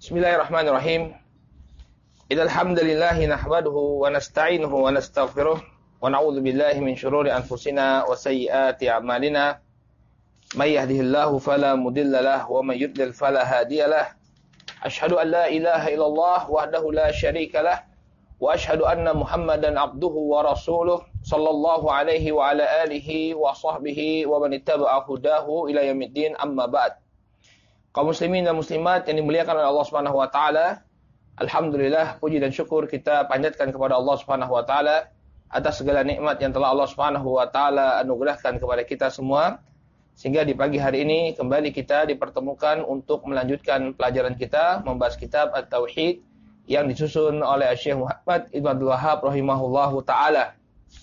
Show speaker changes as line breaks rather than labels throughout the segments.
Bismillahirrahmanirrahim. Innal hamdalillahi nahmaduhu wa nasta'inuhu wa nastaghfiruh wa na'udzu billahi min shururi anfusina wa sayyiati a'malina. May yahdihillahu fala mudilla lahu wa may yudlil fala hadiyalah. Asyhadu an la ilaha illallah wahdahu la syarika lah wa asyhadu anna Muhammadan abduhu wa rasuluh sallallahu alaihi wa ala alihi wa sahbihi wa man ittaba'a hudahu ila yaumiddin, amma ba'd. Kaum muslimin dan muslimat yang dimuliakan oleh Allah Subhanahu wa taala, alhamdulillah, puji dan syukur kita panjatkan kepada Allah Subhanahu wa taala atas segala nikmat yang telah Allah Subhanahu wa taala anugerahkan kepada kita semua, sehingga di pagi hari ini kembali kita dipertemukan untuk melanjutkan pelajaran kita membahas kitab At-Tauhid yang disusun oleh Syekh Muhammad Ibn Abdul Wahhab rahimahullahu taala.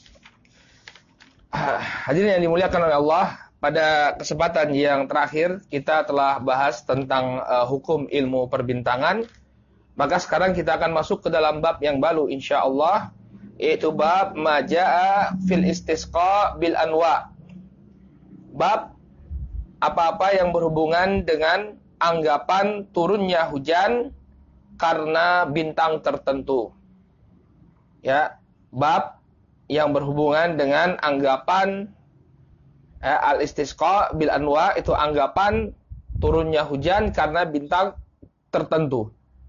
Hadirin yang dimuliakan oleh Allah, pada kesempatan yang terakhir kita telah bahas tentang hukum ilmu perbintangan. Maka sekarang kita akan masuk ke dalam bab yang baru insyaallah, yaitu bab majaa fil istisqa bil anwa. Bab apa-apa yang berhubungan dengan anggapan turunnya hujan karena bintang tertentu. Ya, bab yang berhubungan dengan anggapan al-istisqa bil anwa, itu anggapan turunnya hujan karena bintang tertentu.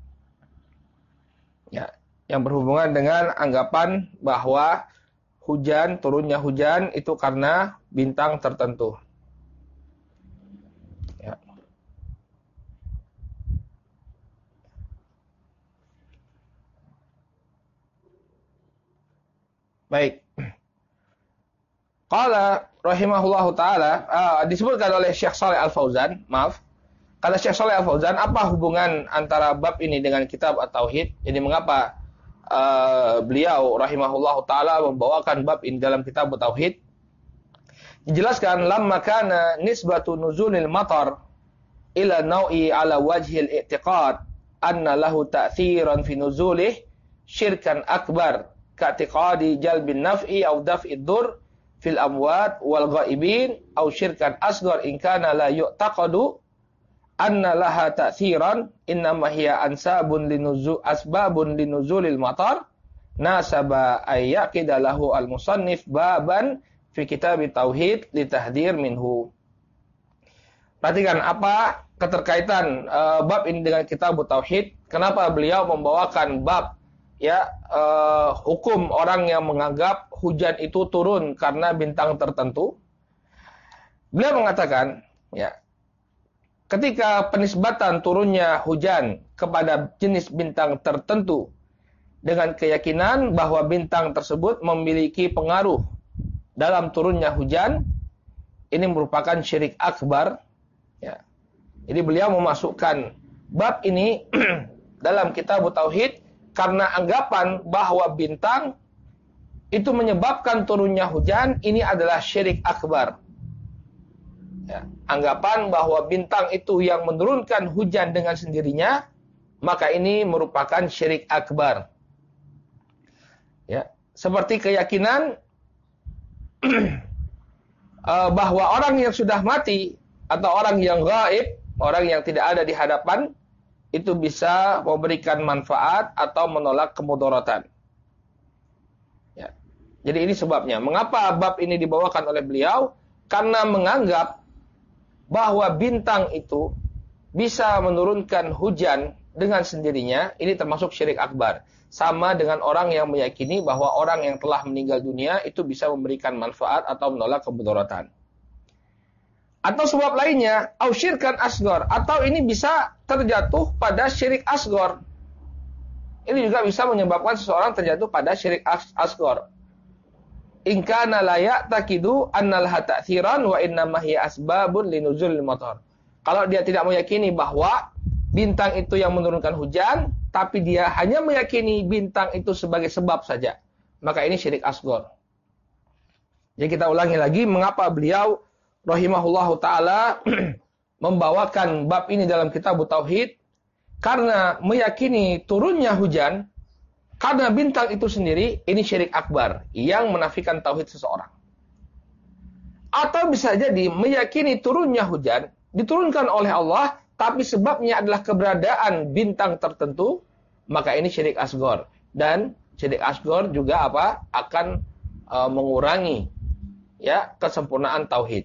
Ya, yang berhubungan dengan anggapan bahwa turunnya hujan itu karena bintang tertentu. Ya. Baik. Qala rahimahullahu ta'ala, disebutkan oleh Syekh Shalih Al-Fauzan, kata Syekh Shalih Al-Fauzan, apa hubungan antara bab ini dengan kitab At-Tauhid? Jadi mengapa beliau rahimahullahu ta'ala membawakan bab ini dalam kitab At-Tauhid? Dijelaskan, lamma kana nisbatu nuzulil matar ila nau'i ala wajhil i'tiqad anna lahu ta'thiran fi nuzulih syirkan akbar ka'tiqadi jalbin naf'i aw daf'id dur fil amwat wal ghaibin aw syirkan asghar in kana la yu'taqadu anna laha ta'thiran innama hiya ansabun asbabun linuzulil matar nasaba ay yaqida lahu al musannif baban fi kitab tauhid litahdir minhu. Perhatikan apa keterkaitan bab ini dengan kitab tauhid. Kenapa beliau membawakan bab hukum orang yang menganggap hujan itu turun karena bintang tertentu. Beliau mengatakan, ketika penisbatan turunnya hujan kepada jenis bintang tertentu dengan keyakinan bahwa bintang tersebut memiliki pengaruh dalam turunnya hujan, ini merupakan syirik akbar. Jadi beliau memasukkan bab ini dalam kitab Tauhid karena anggapan bahwa bintang itu menyebabkan turunnya hujan, ini adalah syirik akbar. Anggapan bahwa bintang itu yang menurunkan hujan dengan sendirinya, maka ini merupakan syirik akbar. Seperti keyakinan bahwa orang yang sudah mati atau orang yang gaib, orang yang tidak ada di hadapan, itu bisa memberikan manfaat atau menolak kemudaratan. Jadi ini sebabnya. Mengapa bab ini dibawakan oleh beliau? Karena menganggap bahwa bintang itu bisa menurunkan hujan dengan sendirinya, ini termasuk syirik akbar. Sama dengan orang yang meyakini bahwa orang yang telah meninggal dunia itu bisa memberikan manfaat atau menolak kemudaratan. Atau sebab lainnya, au syirkan asghar, atau ini bisa terjatuh pada syirik asghar. Ini juga bisa menyebabkan seseorang terjatuh pada syirik asghar. In kana la ya'taqidu anna laha ta'thiran wa innama hiya asbabun linuzulil matar. Kalau dia tidak meyakini bahwa bintang itu yang menurunkan hujan, tapi dia hanya meyakini bintang itu sebagai sebab saja, maka ini syirik asghar. Jadi kita ulangi lagi, mengapa beliau rahimahullahu ta'ala membawakan bab ini dalam kitab Tauhid? Karena meyakini turunnya hujan karena bintang itu sendiri, ini syirik akbar yang menafikan tauhid seseorang. Atau bisa jadi meyakini turunnya hujan diturunkan oleh Allah, tapi sebabnya adalah keberadaan bintang tertentu, maka ini syirik asghar. Dan syirik asghar juga akan mengurangi kesempurnaan tauhid.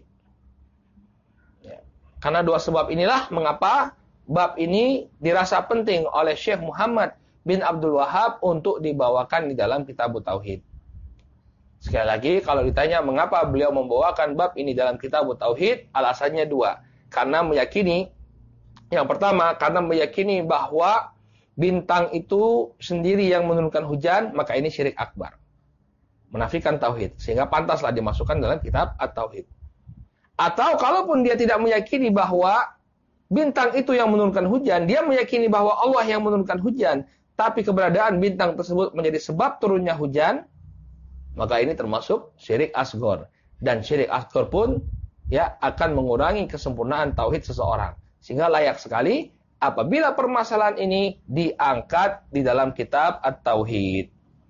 Ya. Karena dua sebab inilah mengapa bab ini dirasa penting oleh Syekh Muhammad bin Abdul Wahhab untuk dibawakan di dalam kitab Tauhid. Sekali lagi, kalau ditanya mengapa beliau membawakan bab ini dalam kitab Tauhid, alasannya dua. Karena meyakini, yang pertama, karena meyakini bahwa bintang itu sendiri yang menurunkan hujan, maka ini syirik akbar. Menafikan Tauhid. Sehingga pantaslah dimasukkan dalam kitab At-Tauhid. Atau kalaupun dia tidak meyakini bahwa bintang itu yang menurunkan hujan, dia meyakini bahwa Allah yang menurunkan hujan, tapi keberadaan bintang tersebut menjadi sebab turunnya hujan, maka ini termasuk syirik asghar. Dan syirik asghar pun akan mengurangi kesempurnaan tauhid seseorang. Sehingga layak sekali apabila permasalahan ini diangkat di dalam kitab At-Tauhid.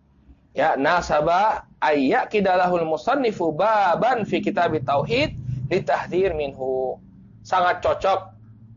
Nasaba ayyakidalahul musannifu baban fi kitab tauhid litahdzir minhu. Sangat cocok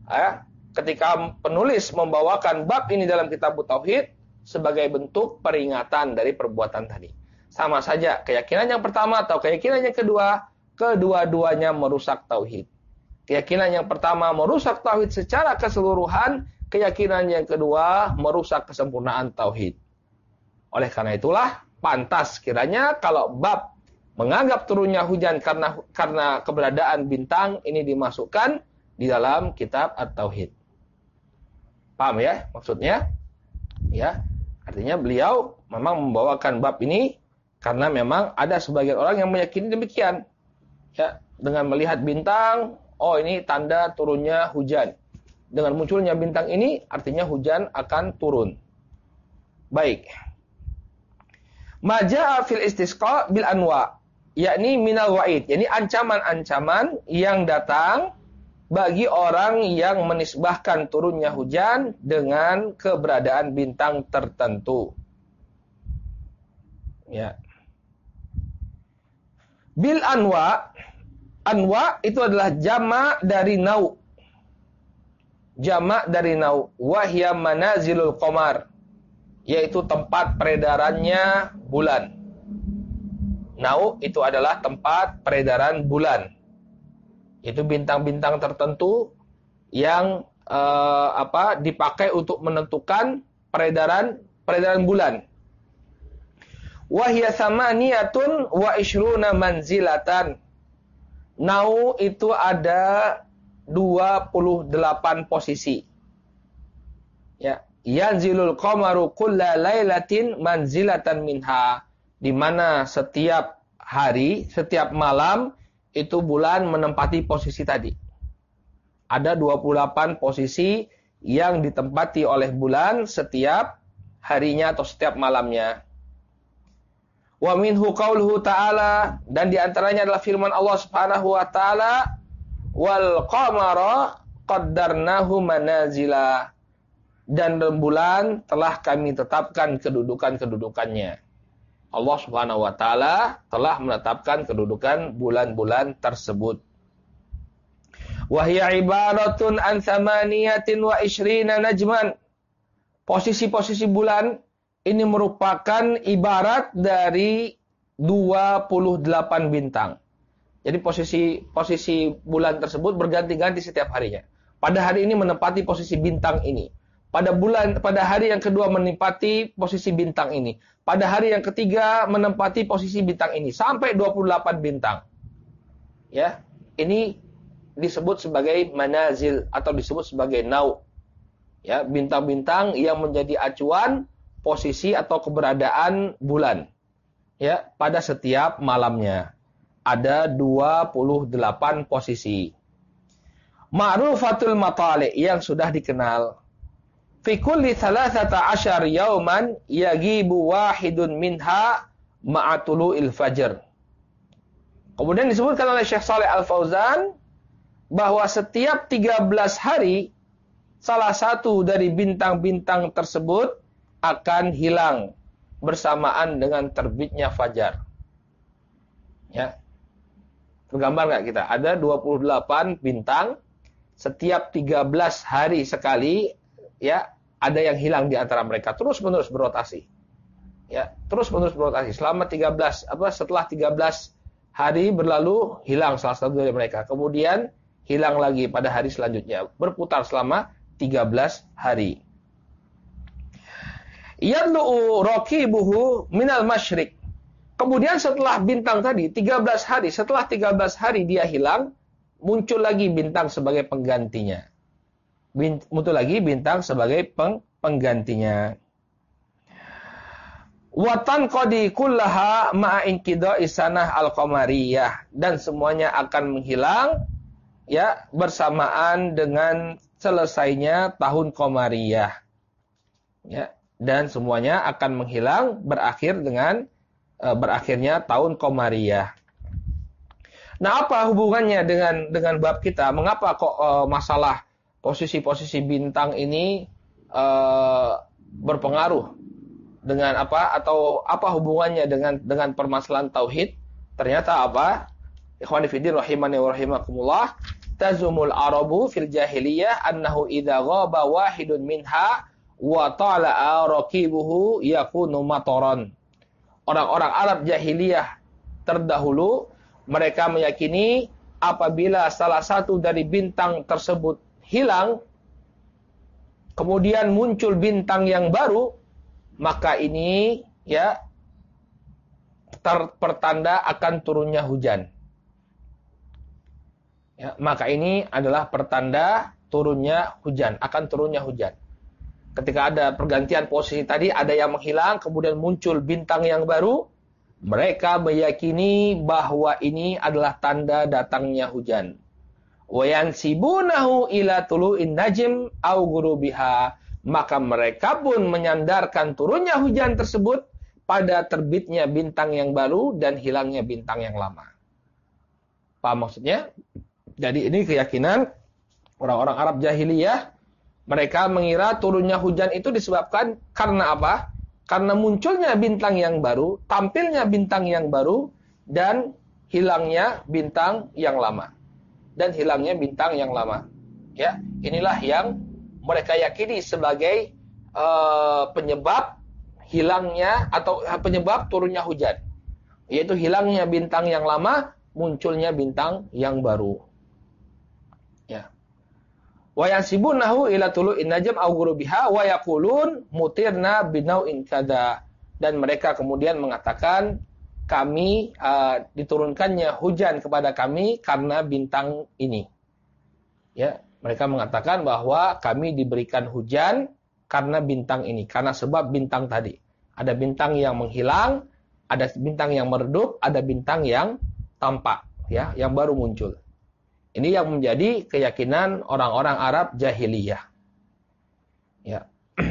ketika penulis membawakan bab ini dalam kitab Tauhid sebagai bentuk peringatan dari perbuatan tadi. Sama saja keyakinan yang pertama atau keyakinan yang kedua, kedua-duanya merusak tauhid. Keyakinan yang pertama merusak tauhid secara keseluruhan, keyakinan yang kedua merusak kesempurnaan tauhid. Oleh karena itulah pantas kiranya kalau bab menganggap turunnya hujan karena keberadaan bintang ini dimasukkan di dalam kitab At-Tauhid. Paham ya maksudnya? Ya, artinya beliau memang membawakan bab ini karena memang ada sebagian orang yang meyakini demikian. Ya, dengan melihat bintang, oh ini tanda turunnya hujan. Dengan munculnya bintang ini artinya hujan akan turun. Baik. Maja'a fil istisqa bil anwa, yakni minal wa'id, yakni ancaman-ancaman yang datang bagi orang yang menisbahkan turunnya hujan dengan keberadaan bintang tertentu. Ya. Bil anwa, anwa itu adalah jamak dari nau. Jamak dari nau, wahya manazilul qamar, yaitu tempat peredarannya bulan. Nau itu adalah tempat peredaran bulan. Itu bintang-bintang tertentu yang dipakai untuk menentukan peredaran bulan. Wahya samaniyatun wa ishruna manzilatan. Nau itu ada 28 posisi. Ya, yanzilul qamaru kulla lailatin manzilatan minha, di mana setiap hari, setiap malam itu bulan menempati posisi tadi. Ada 28 posisi yang ditempati oleh bulan setiap harinya atau setiap malamnya. Wa minhu qauluhu ta'ala, dan diantaranya adalah firman Allah Subhanahu wa ta'ala, wal qamara qaddarnahu manazila, dan rembulan telah kami tetapkan kedudukannya. Allah Subhanahu wa ta'ala telah menetapkan kedudukan bulan-bulan tersebut. Wahya ibaratun an thamaniyatin wa ishrina najman. Posisi-posisi bulan ini merupakan ibarat dari 28 bintang. Jadi posisi bulan tersebut berganti-ganti setiap harinya. Pada hari ini menempati posisi bintang ini. Pada hari yang kedua menempati posisi bintang ini. Pada hari yang ketiga menempati posisi bintang ini. Sampai 28 bintang. Ya, ini disebut sebagai manazil atau disebut sebagai nau. Ya, bintang-bintang yang menjadi acuan posisi atau keberadaan bulan. Ya, pada setiap malamnya. Ada 28 posisi. Ma'rufatul matali' yang sudah dikenal. Fi kulli 13 yauman yagibu wahidun minha ma'atulu'il fajr. Kemudian disebutkan oleh Syekh Shalih Al-Fauzan bahwa setiap 13 hari salah satu dari bintang-bintang tersebut akan hilang bersamaan dengan terbitnya fajar. Ya. Tergambar nggak kita? Ada 28 bintang. setiap 13 hari sekali ya ada yang hilang di antara mereka, terus-menerus berotasi. Ya, terus-menerus berotasi selama 13 setelah 13 hari berlalu hilang salah satu dari mereka. Kemudian hilang lagi pada hari selanjutnya, berputar selama 13 hari. Yadlu'u raqibuhu minal masyriq. Kemudian setelah bintang tadi 13 hari, setelah 13 hari dia hilang, muncul lagi bintang sebagai penggantinya. Muncul lagi bintang sebagai penggantinya. Wa tanqadi kullaha ma'a inqida'i sanah al-qamariyah, dan semuanya akan menghilang ya bersamaan dengan selesainya tahun qamariyah. Ya, dan semuanya akan menghilang berakhir dengan berakhirnya tahun qamariyah. Nah, apa hubungannya dengan bab kita? Mengapa kok masalah posisi-posisi bintang ini berpengaruh dengan apa, atau apa hubungannya dengan permasalahan tauhid? Ternyata apa? Ikhwani fiddin rahimani wa rahimakumullah, tazumul arabu fil jahiliyah annahu idza ghaba wahidun minha wa tala'a raqibuhu yakunu mataran. Orang-orang Arab jahiliyah terdahulu, mereka meyakini apabila salah satu dari bintang tersebut hilang, kemudian muncul bintang yang baru, maka ini ya pertanda akan turunnya hujan. Ya, maka ini adalah pertanda turunnya hujan, akan turunnya hujan. Ketika ada pergantian posisi tadi, ada yang menghilang, kemudian muncul bintang yang baru, mereka meyakini bahwa ini adalah tanda datangnya hujan. Wa yansibunahu ila tulu'in najm aw ghurubiha. Maka mereka pun menyandarkan turunnya hujan tersebut pada terbitnya bintang yang baru dan hilangnya bintang yang lama. Paham maksudnya? Jadi ini keyakinan orang-orang Arab jahiliyah. Mereka mengira turunnya hujan itu disebabkan karena apa? Karena munculnya bintang yang baru, tampilnya bintang yang baru, dan hilangnya bintang yang lama. Dan hilangnya bintang yang lama. Ya, inilah yang mereka yakini sebagai penyebab hilangnya atau penyebab turunnya hujan. Yaitu hilangnya bintang yang lama, munculnya bintang yang baru. Ya. Wa yansibunahu ila tulu'in najm aw ghurubiha wa yaqulun mutirna binau'in kada, dan mereka kemudian mengatakan kami diturunkannya hujan kepada kami karena bintang ini. Ya, mereka mengatakan bahwa kami diberikan hujan karena bintang ini, karena sebab bintang tadi. Ada bintang yang menghilang, ada bintang yang meredup, ada bintang yang tampak, ya, yang baru muncul. Ini yang menjadi keyakinan orang-orang Arab jahiliyah. Ya.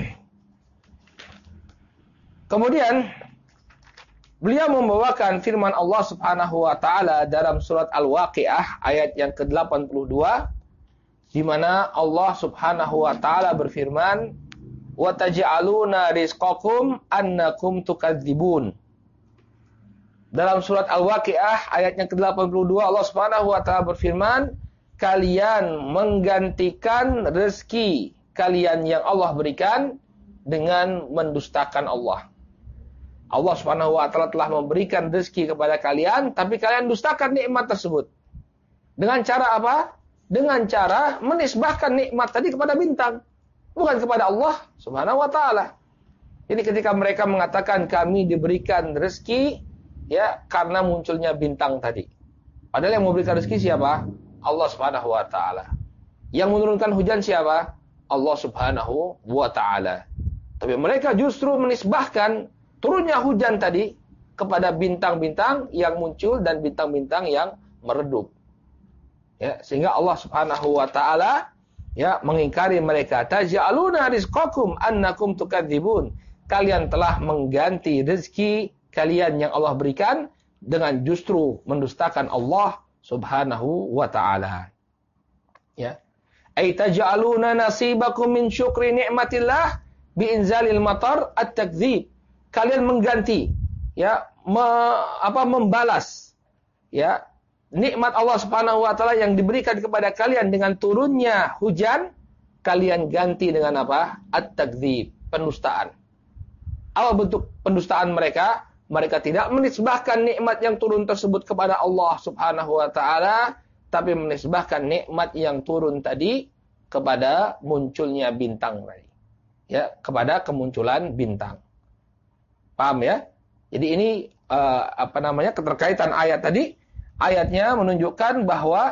Kemudian beliau membawakan firman Allah Subhanahu wa taala dalam surat Al-Waqiah ayat yang ke-82, di mana Allah Subhanahu wa taala berfirman, "Wa taj'aluna rizqakum annakum tukadzibun." Dalam surat Al-Waqiah ayat yang ke-82 Allah Subhanahu wa taala berfirman, kalian menggantikan rezeki kalian yang Allah berikan dengan mendustakan Allah. Allah Subhanahu wa taala telah memberikan rezeki kepada kalian, tapi kalian dustakan nikmat tersebut. Dengan cara apa? Dengan cara menisbahkan nikmat tadi kepada bintang, bukan kepada Allah Subhanahu wa taala. Jadi ketika mereka mengatakan kami diberikan rezeki ya karena munculnya bintang tadi. Padahal yang memberikan rezeki siapa? Allah Subhanahu wa taala. Yang menurunkan hujan siapa? Allah Subhanahu wa taala. Tapi mereka justru menisbahkan turunnya hujan tadi kepada bintang-bintang yang muncul dan bintang-bintang yang meredup. Ya, sehingga Allah Subhanahu wa taala ya mengingkari mereka. Taj'aluna rizqakum annakum tukadzibun. Kalian telah mengganti rezeki kalian yang Allah berikan dengan justru mendustakan Allah Subhanahu wa taala. Ya. Ay taj'aluna nasibakum min syukri ni'matillah bi inzalil matar at-takdzib. Kalian mengganti ya membalas ya nikmat Allah Subhanahu wa taala yang diberikan kepada kalian dengan turunnya hujan, kalian ganti dengan apa? At-takdzib, pendustaan. Apa bentuk pendustaan mereka? Mereka tidak menisbahkan nikmat yang turun tersebut kepada Allah Subhanahu wa taala, tapi menisbahkan nikmat yang turun tadi kepada munculnya bintang tadi. Ya, kepada kemunculan bintang. Paham ya? Jadi ini keterkaitan ayat tadi. Ayatnya menunjukkan bahwa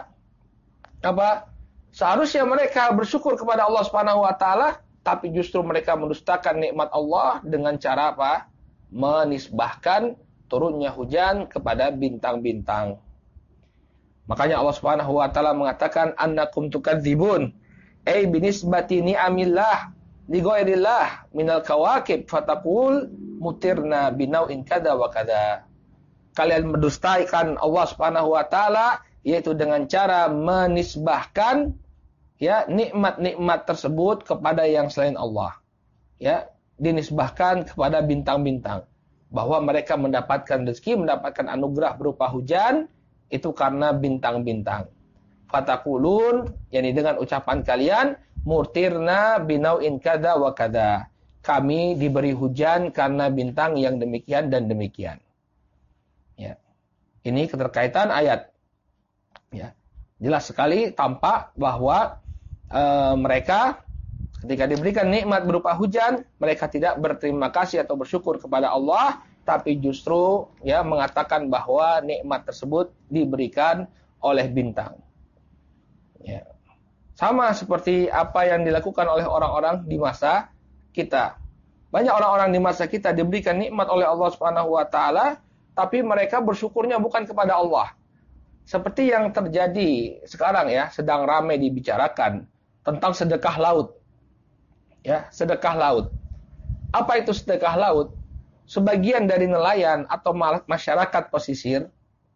seharusnya mereka bersyukur kepada Allah Subhanahu wa taala, tapi justru mereka mendustakan nikmat Allah dengan cara apa? Menisbahkan turunnya hujan kepada bintang-bintang. Makanya Allah Subhanahu wa taala mengatakan annakum tukadzibun ay binisbati ni'amillah li ghairillah minal kawakib fataqul mutirna binau'in kada wa kada. Kalian mendustaikan Allah Subhanahu wa taala yaitu dengan cara menisbahkan ya nikmat-nikmat tersebut kepada yang selain Allah. Ya, dinisbahkan kepada bintang-bintang. Bahwa mereka mendapatkan rezeki, mendapatkan anugerah berupa hujan itu karena bintang-bintang. Fataqulun, yakni dengan ucapan kalian, murtirna binau'in kada wa kada. Kami diberi hujan karena bintang yang demikian dan demikian. Ya. Ini keterkaitan ayat. Ya. Jelas sekali tampak bahwa mereka ketika diberikan nikmat berupa hujan, mereka tidak berterima kasih atau bersyukur kepada Allah, tapi justru ya mengatakan bahwa nikmat tersebut diberikan oleh bintang. Ya. Sama seperti apa yang dilakukan oleh orang-orang di masa kita. Banyak orang-orang di masa kita diberikan nikmat oleh Allah Subhanahu wa taala, tapi mereka bersyukurnya bukan kepada Allah. Seperti yang terjadi sekarang ya, sedang ramai dibicarakan tentang sedekah laut. Ya, sedekah laut. Apa itu sedekah laut? Sebagian dari nelayan atau masyarakat pesisir,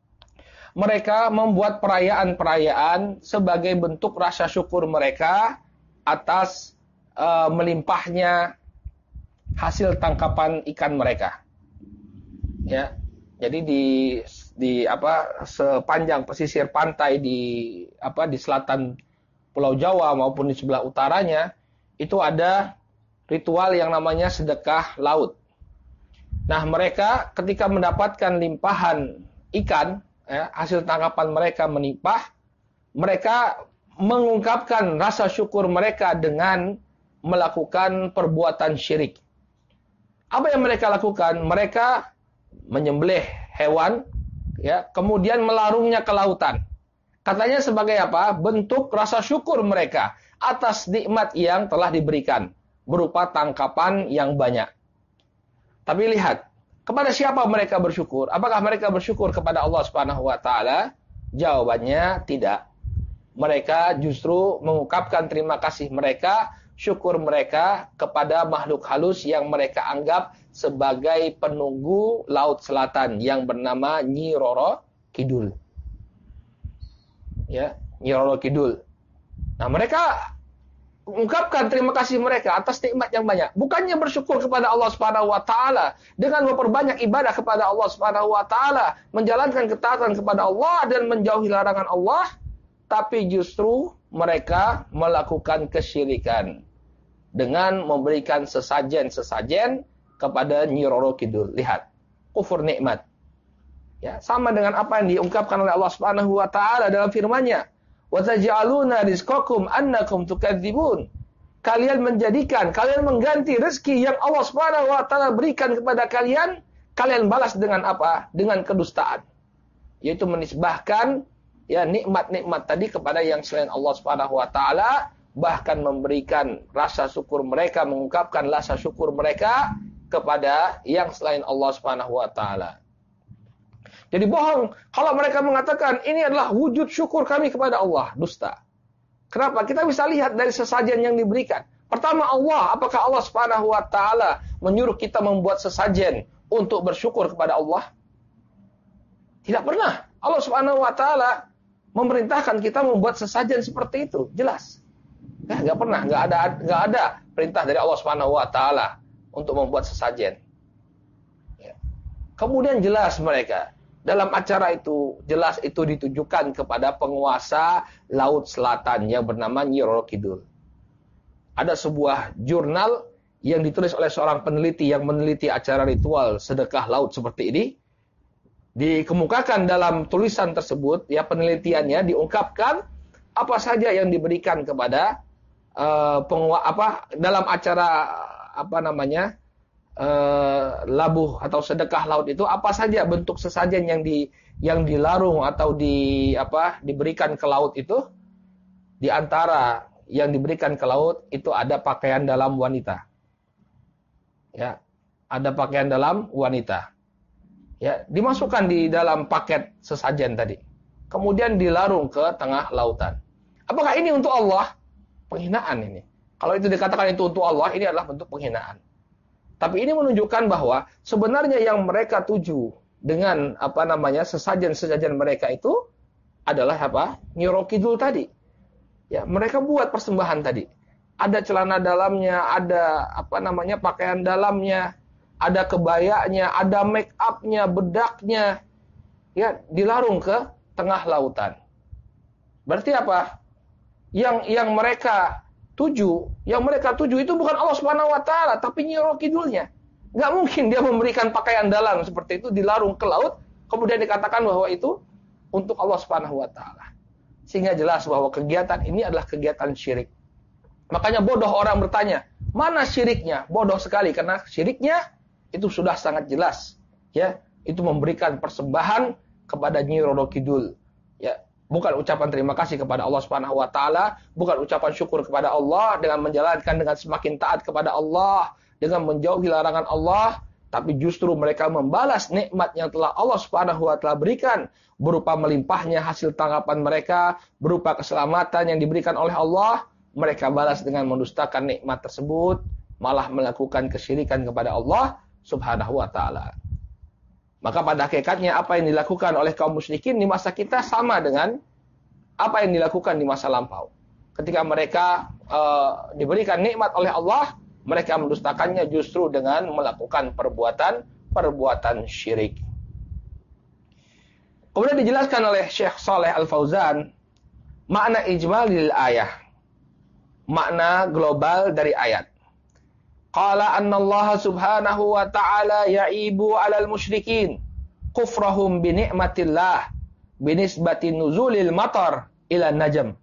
mereka membuat perayaan-perayaan sebagai bentuk rasa syukur mereka atas melimpahnya hasil tangkapan ikan mereka. Ya, jadi di sepanjang pesisir pantai di selatan Pulau Jawa maupun di sebelah utaranya itu ada ritual yang namanya sedekah laut. Nah, mereka ketika mendapatkan limpahan ikan, ya, hasil tangkapan mereka melimpah, mereka mengungkapkan rasa syukur mereka dengan melakukan perbuatan syirik. Apa yang mereka lakukan? Mereka menyembelih hewan, ya, kemudian melarungnya ke lautan. Katanya sebagai apa? Bentuk rasa syukur mereka atas nikmat yang telah diberikan berupa tangkapan yang banyak. Tapi lihat, kepada siapa mereka bersyukur? Apakah mereka bersyukur kepada Allah Subhanahu wa taala? Jawabannya tidak. Mereka justru mengungkapkan terima kasih mereka, syukur mereka kepada makhluk halus yang mereka anggap sebagai penunggu laut selatan yang bernama Nyi Roro Kidul. Ya, Nyi Roro Kidul. Nah, mereka ungkapkan terima kasih mereka atas nikmat yang banyak. Bukannya bersyukur kepada Allah Subhanahu wa taala dengan memperbanyak ibadah kepada Allah Subhanahu wa taala, menjalankan ketaatan kepada Allah dan menjauhi larangan Allah, tapi justru mereka melakukan kesyirikan dengan memberikan sesajen-sesajen kepada Nyi Roro Kidul. Lihat, kufur nikmat. Ya, sama dengan apa yang diungkapkan oleh Allah Subhanahu wa taala dalam firman-Nya, "Wa taj'aluna rizqakum annakum tukadzibun." Kalian mengganti rezeki yang Allah Subhanahu wa taala berikan kepada kalian, kalian balas dengan apa? Dengan kedustaan. Yaitu menisbahkan ya nikmat-nikmat tadi kepada yang selain Allah Subhanahu wa taala, bahkan memberikan rasa syukur mereka, mengungkapkan rasa syukur mereka kepada yang selain Allah Subhanahu wa taala. Jadi bohong kalau mereka mengatakan ini adalah wujud syukur kami kepada Allah, dusta. Kenapa? Kita bisa lihat dari sesajen yang diberikan. Pertama Allah, apakah Allah Subhanahu wa taala menyuruh kita membuat sesajen untuk bersyukur kepada Allah? Tidak pernah. Allah Subhanahu wa taala memerintahkan kita membuat sesajen seperti itu, jelas. Enggak pernah, enggak ada perintah dari Allah Subhanahu wa taala untuk membuat sesajen. Ya. Kemudian jelas mereka Dalam acara itu jelas itu ditujukan kepada penguasa Laut Selatan yang bernama Nyi Roro Kidul. Ada sebuah jurnal yang ditulis oleh seorang peneliti yang meneliti acara ritual sedekah laut seperti ini. Dikemukakan dalam tulisan tersebut, ya penelitiannya diungkapkan apa saja yang diberikan kepada dalam acara labuh atau sedekah laut itu, apa saja bentuk sesajen yang dilarung atau diberikan ke laut itu. Di antara yang diberikan ke laut itu ada pakaian dalam wanita. Ya, ada pakaian dalam wanita. Ya, dimasukkan di dalam paket sesajen tadi. Kemudian dilarung ke tengah lautan. Apakah ini untuk Allah? Penghinaan ini. Kalau itu dikatakan itu untuk Allah, ini adalah bentuk penghinaan. Tapi ini menunjukkan bahwa sebenarnya yang mereka tuju dengan sesajen-sesajen mereka itu adalah Nyi Roro Kidul tadi. Ya, mereka buat persembahan tadi. Ada celana dalamnya, ada pakaian dalamnya, ada kebayanya, ada make up-nya, bedaknya. Ya, dilarung ke tengah lautan. Berarti apa? Yang mereka tuju itu bukan Allah Subhanahu wa taala, tapi Nyi Roro Kidulnya. Enggak mungkin dia memberikan pakaian dalam seperti itu dilarung ke laut, kemudian dikatakan bahwa itu untuk Allah Subhanahu wa taala. Sehingga jelas bahwa kegiatan ini adalah kegiatan syirik. Makanya bodoh orang bertanya, mana syiriknya? Bodoh sekali, karena syiriknya itu sudah sangat jelas. Ya, itu memberikan persembahan kepada Nyi Roro Kidul. Ya, bukan ucapan terima kasih kepada Allah Subhanahu wa taala, bukan ucapan syukur kepada Allah dengan menjalankan dengan semakin taat kepada Allah, dengan menjauhi larangan Allah, tapi justru mereka membalas nikmat yang telah Allah Subhanahu wa taala berikan berupa melimpahnya hasil tangkapan mereka, berupa keselamatan yang diberikan oleh Allah, mereka balas dengan mendustakan nikmat tersebut, malah melakukan kesyirikan kepada Allah Subhanahu wa taala. Maka pada hakikatnya apa yang dilakukan oleh kaum musyrikin di masa kita sama dengan apa yang dilakukan di masa lampau. Ketika mereka diberikan nikmat oleh Allah, mereka mendustakannya justru dengan melakukan perbuatan syirik. Kemudian dijelaskan oleh Syekh Shalih Al-Fauzan makna ijmalil ayah, makna global dari ayat. Qala anna Allah subhanahu wa ta'ala ya'ibu 'alal musyrikin kufrahum bi ni'matillah binisbati nuzulil matar ila najm.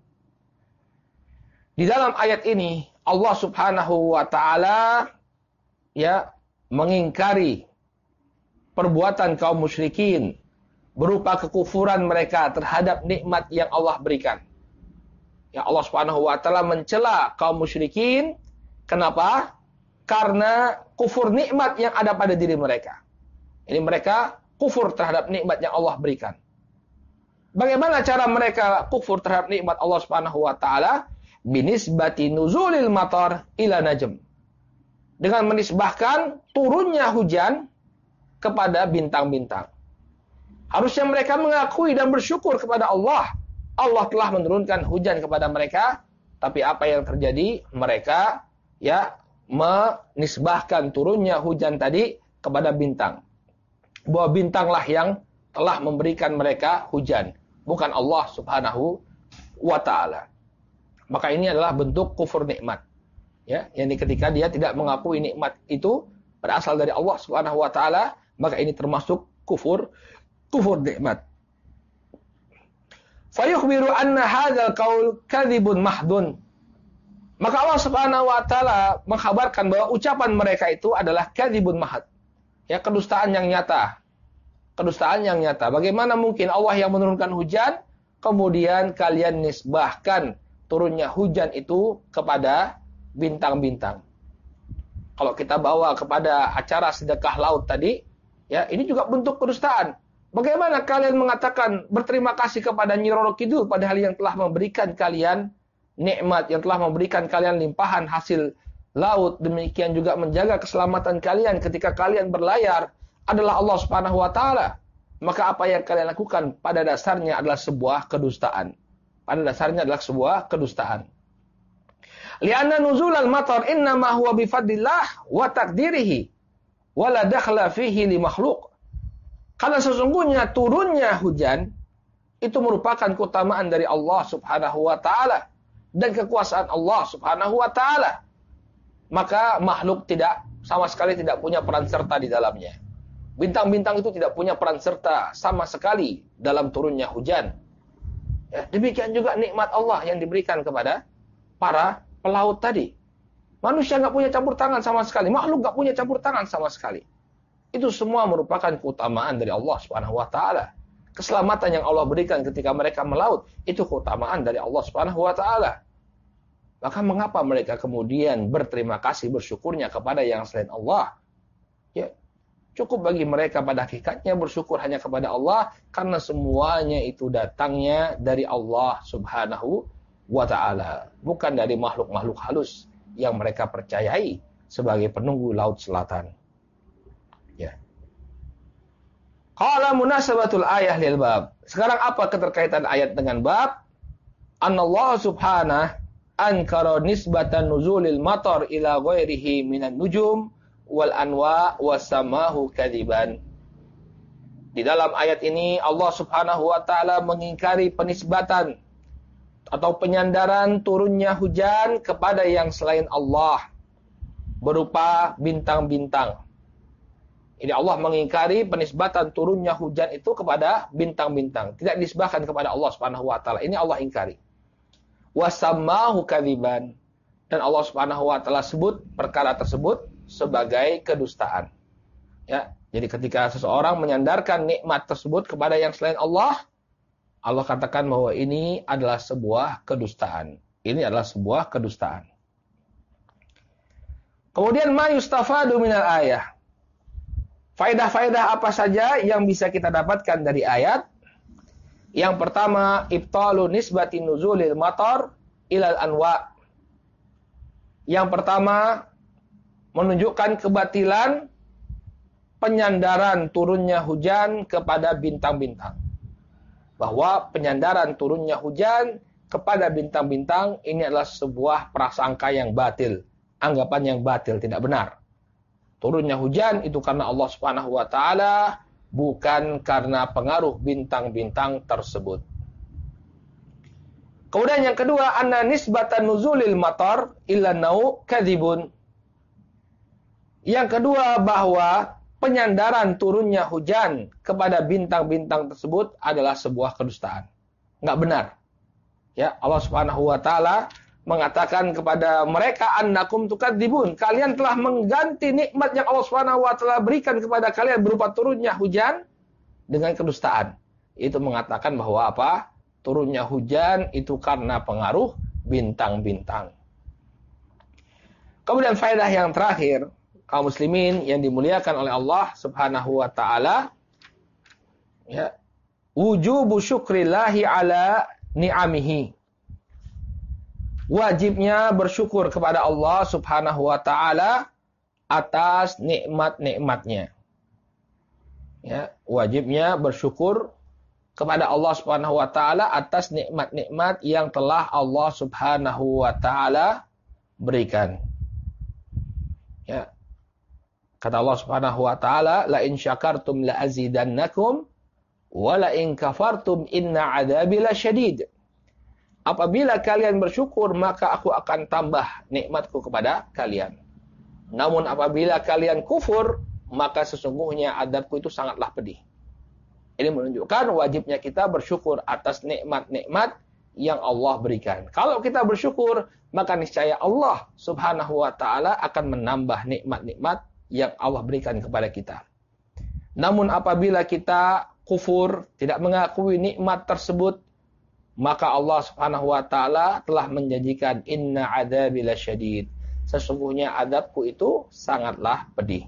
Di dalam ayat ini Allah Subhanahu wa taala mengingkari perbuatan kaum musyrikin berupa kekufuran mereka terhadap nikmat yang Allah berikan. Ya, Allah Subhanahu wa taala mencela kaum musyrikin. Kenapa? Karena kufur nikmat yang ada pada diri mereka. Ini mereka kufur terhadap nikmat yang Allah berikan. Bagaimana cara mereka kufur terhadap nikmat Allah Subhanahu wa taala? Binisbati nuzulil matar ila najm. Dengan menisbahkan turunnya hujan kepada bintang-bintang. Harusnya mereka mengakui dan bersyukur kepada Allah. Allah telah menurunkan hujan kepada mereka, tapi apa yang terjadi? Mereka menisbahkan turunnya hujan tadi kepada bintang. Bahwa bintanglah yang telah memberikan mereka hujan, bukan Allah Subhanahu wa taala. Maka ini adalah bentuk kufur nikmat. Ya, yakni ketika dia tidak mengakui nikmat itu berasal dari Allah Subhanahu wa taala, maka ini termasuk kufur nikmat. Fayukhbiru anna hadzal qaul kadzibun mahdun. Maka Allah Subhanahu wa taala mengkhabarkan bahwa ucapan mereka itu adalah kadzibun mahd. Ya, kedustaan yang nyata. Kedustaan yang nyata. Bagaimana mungkin Allah yang menurunkan hujan kemudian kalian nisbahkan turunnya hujan itu kepada bintang-bintang. Kalau kita bawa kepada acara sedekah laut tadi, ya, ini juga bentuk kedustaan. Bagaimana kalian mengatakan berterima kasih kepada Nyi Roro Kidul padahal yang telah memberikan kalian nikmat, yang telah memberikan kalian limpahan hasil laut, demikian juga menjaga keselamatan kalian ketika kalian berlayar adalah Allah Subhanahu wa taala. Maka apa yang kalian lakukan pada dasarnya adalah sebuah kedustaan. Pada dasarnya adalah sebuah kedustaan. Lianna nuzulal matar innama huwa bifadlillah wa taqdirihi wa la dakhla fihi li makhluk. Karena sesungguhnya turunnya hujan itu merupakan keutamaan dari Allah Subhanahu wa taala dan kekuasaan Allah Subhanahu wa taala. Maka makhluk sama sekali tidak punya peran serta di dalamnya. Bintang-bintang itu tidak punya peran serta sama sekali dalam turunnya hujan. Ya, demikian juga nikmat Allah yang diberikan kepada para pelaut tadi. Manusia nggak punya campur tangan sama sekali, makhluk nggak punya campur tangan sama sekali. Itu semua merupakan keutamaan dari Allah Subhanahu wa taala. Keselamatan yang Allah berikan ketika mereka melaut itu keutamaan dari Allah Subhanahu wa taala. Maka mengapa mereka kemudian berterima kasih bersyukurnya kepada yang selain Allah? Ya, cukup bagi mereka pada hakikatnya bersyukur hanya kepada Allah karena semuanya itu datangnya dari Allah Subhanahu wa taala, bukan dari makhluk-makhluk halus yang mereka percayai sebagai penunggu laut selatan. Ya. Qala munasabatul ayah lil bab. Sekarang apa keterkaitan ayat dengan bab? Anallahu subhanahu ankara nisbatan nuzulil matar ila ghairihi minan nujum wal anwa wasamahu kadiban. Di dalam ayat ini Allah Subhanahu wa taala mengingkari penisbatan atau penyandaran turunnya hujan kepada yang selain Allah berupa bintang-bintang. Ini Allah mengingkari penisbatan turunnya hujan itu kepada bintang-bintang. Tidak disebahkan kepada Allah Subhanahu wa taala. Ini Allah ingkari. Wasamahu kadziban. Dan Allah Subhanahu wa taala sebut perkara tersebut sebagai kedustaan. Ya, jadi ketika seseorang menyandarkan nikmat tersebut kepada yang selain Allah, Allah katakan bahwa ini adalah sebuah kedustaan. Ini adalah sebuah kedustaan. Kemudian ma yustafadu minal ayah. Faedah-faedah apa saja yang bisa kita dapatkan dari ayat? Yang pertama, ibtalu nisbati nuzulil matar ilal anwa. Yang pertama, menunjukkan kebatilan penyandaran turunnya hujan kepada bintang-bintang. Bahwa penyandaran turunnya hujan kepada bintang-bintang ini adalah sebuah prasangka yang batil. Anggapan yang batil, tidak benar. Turunnya hujan itu karena Allah Subhanahu wa taala, bukan karena pengaruh bintang-bintang tersebut. Kemudian yang kedua, anna nisbatan nuzulil matar illa nau kadzibun. Yang kedua, bahwa penyandaran turunnya hujan kepada bintang-bintang tersebut adalah sebuah kedustaan. Enggak benar. Ya, Allah Subhanahu wa taala mengatakan kepada mereka, annakum tukadzibun, kalian telah mengganti nikmat yang Allah Subhanahu wa taala berikan kepada kalian berupa turunnya hujan dengan kedustaan. Itu mengatakan bahwa apa? Turunnya hujan itu karena pengaruh bintang-bintang. Kemudian faedah yang terakhir, kaum muslimin yang dimuliakan oleh Allah Subhanahu wa taala, ya, wujubu syukrillahi ala ni'amihi. Wajibnya bersyukur kepada Allah Subhanahu wa taala atas nikmat-nikmatnya. Ya, wajibnya bersyukur kepada Allah Subhanahu wa taala atas nikmat-nikmat yang telah Allah Subhanahu wa taala berikan. Ya. Kata Allah Subhanahu wa taala, la in syakartum la azidannakum wa la in kafartum inna 'adzabi lasyadid. Apabila kalian bersyukur, maka aku akan tambah nikmatku kepada kalian. Namun apabila kalian kufur, maka sesungguhnya azabku itu sangatlah pedih. Ini menunjukkan wajibnya kita bersyukur atas nikmat-nikmat yang Allah berikan. Kalau kita bersyukur, maka niscaya Allah Subhanahu wa taala akan menambah nikmat-nikmat yang Allah berikan kepada kita. Namun apabila kita kufur, tidak mengakui nikmat tersebut, maka Allah Subhanahu wa taala telah menjanjikan inna adzabi lasyadid. Sesungguhnya azabku itu sangatlah pedih.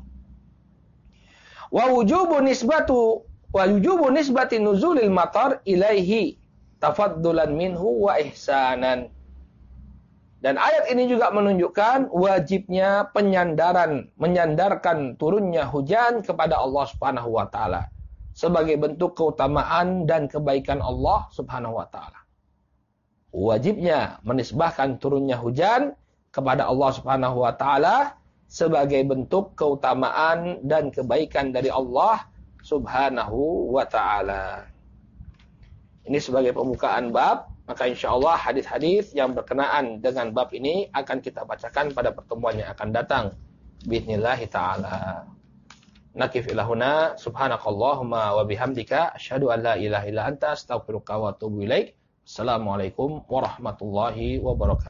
Wa wujubu nisbati nuzulil matar ilaihi tafaddulan minhu wa ihsanan. Dan ayat ini juga menunjukkan wajibnya menyandarkan turunnya hujan kepada Allah Subhanahu wa taala sebagai bentuk keutamaan dan kebaikan Allah Subhanahu wa taala. Wajibnya menisbahkan turunnya hujan kepada Allah Subhanahu wa taala sebagai bentuk keutamaan dan kebaikan dari Allah Subhanahu wa ta'ala. Ini sebagai pembukaan bab, maka insya Allah hadis-hadis yang berkenaan dengan bab ini akan kita bacakan pada pertemuan yang akan datang. Bismillahi ta'ala. Nakif ilahuna, subhanakallahumma wa bihamdika, asyhadu an la ilaha illa anta, astaghfiruka wa atubu ilaik. Assalamualaikum warahmatullahi wabarakatuh.